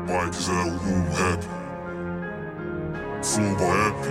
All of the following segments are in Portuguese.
Mike 01 Rap, Flow Rap,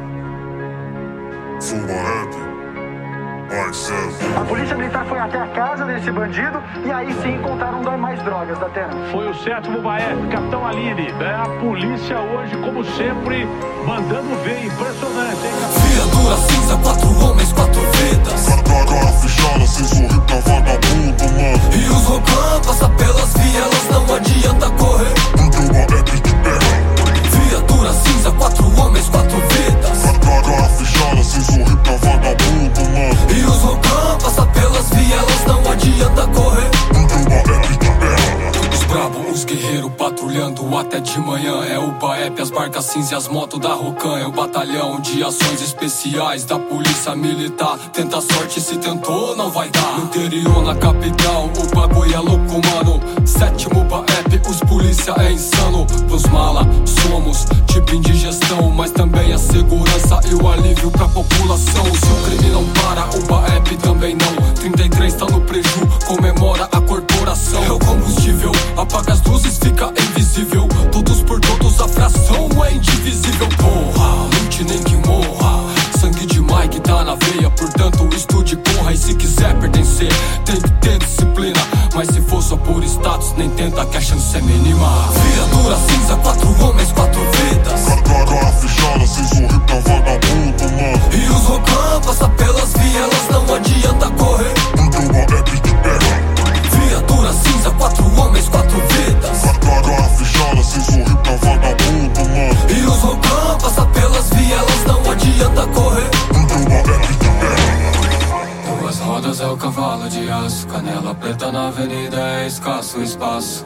Mike 0. A polícia militar foi até a casa desse bandido e aí sim encontraram mais drogas da terra. Foi o 7º BAEP, Capitão Aline. A polícia hoje, como sempre, mandando ver. Impressionante, hein? Viatura cinza, 4 homens, 4 vidas. Cara fechada, sem sorrir pra vagabundo, mano. E os Rocan passa pelas vielas, não adianta correr. Porque o BAEP te pega. Viatura cinza, 4 homens, 4 vidas. Cara fechada, sem sorrir pra vagabundo, mano. E os Rocan passa pelas vielas, não adianta correr. Porque o BAEP te pega. Os brabo, os guerreiros patrulhando até de manhã. É o BAEP, as barcas cinza e as motos da Rocan. É o batalhão de ações especiais da polícia militar. Tenta a sorte, se tentou não vai dar. No interior, na capital, o bagulho é louco, mano. 7º BAEP, os polícia é insano. Pros mala, somos tipo indigestão, mas também a segurança e o alívio pra população. Se o crime não para, o BAEP também não. 33 tá no preju, comemora a corporação. É o combustível, apaga as luzes, fica invisível. Todos por todos, a fração é indivisível. Porra, lute nem que morra. Sangue de Mike tá na veia, portanto estude, corra. E se quiser pertencer, tem que ter disciplina. Mas se for só por status, nem tenta que a chance é mínima. Viatura cinza, 4 homens, 4 vidas. Cara fechada, sem sorrir pra vagabundo, mano. E os Rocan passa pelas vielas, não adianta correr. Porque o BAEP te pega. Viatura cinza, 4 homens, 4 vidas. Cara fechada, sem sorrir pra vagabundo, mano. E os Rocan passa pelas vielas, não adianta correr. Porque o BAEP te pega. Duas rodas é o cavalo de aço, canela preta na avenida é escasso espaço.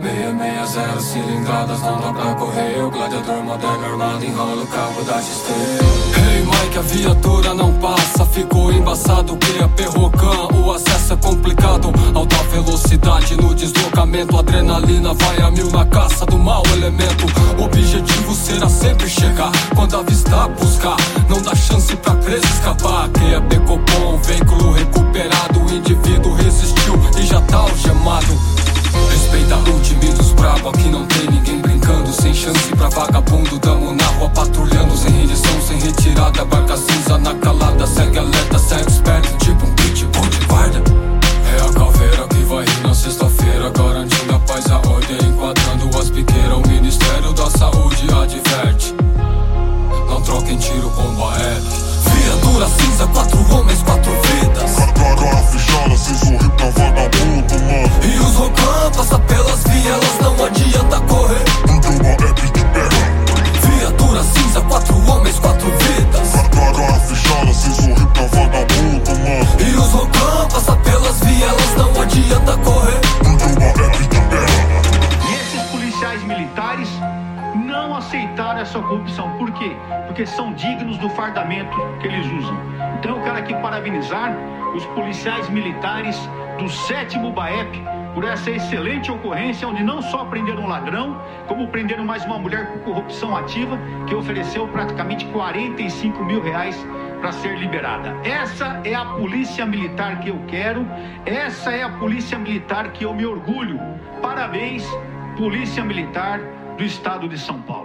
660 cilindradas, não dá pra correr. O gladiador moderno armado enrola o cabo da XT. Hey Mike, a viatura não passa, ficou embaçado que a Perrocan, o acesso é complicado. Alta velocidade no deslocamento, adrenalina vai a mil na caça do mau elemento. Objetivo será sempre chegar, quando avistar, buscar. Não dá chance pra presa escapar. Que é Becopom, veículo recuperado. O indivíduo resistiu e já tá algemado. Respeita o time dos brabo, aqui não tem ninguém brincando. Sem chance pra vagabundo, tamo na rua patrulhando. Sem rendição, sem retirada, barca cinza na calada. Segue alerta, segue esperto, tipo um pitbull de guarda. É a caveira que vai rir na sexta-feira, garantindo a paz, a ordem, enquadrando as piqueiras. O Ministério da Saúde adverte: não troquem tiro com BAEP. Viatura cinza, 4 homens, 4 vidas. Cara fechada, sem sorrir pra vagabundo, mano. E os Rocan passa pelas vielas, não adianta correr. Porque o BAEP te pega. Viatura cinza, 4 homens, 4 vidas. Cara fechada, sem sorrir pra vagabundo, mano. E os Rocan passa pelas vielas, não adianta correr. Porque o BAEP te pega. E esses policiais militares não aceitaram essa corrupção. Por quê? Porque são dignos do fardamento que eles usam. Então eu quero aqui parabenizar os policiais militares do 7º BAEP por essa excelente ocorrência, onde não só prenderam um ladrão, como prenderam mais uma mulher com corrupção ativa, que ofereceu praticamente 45 mil reais para ser liberada. Essa é a polícia militar que eu quero, essa é a polícia militar que eu me orgulho. Parabéns, Polícia Militar do Estado de São Paulo.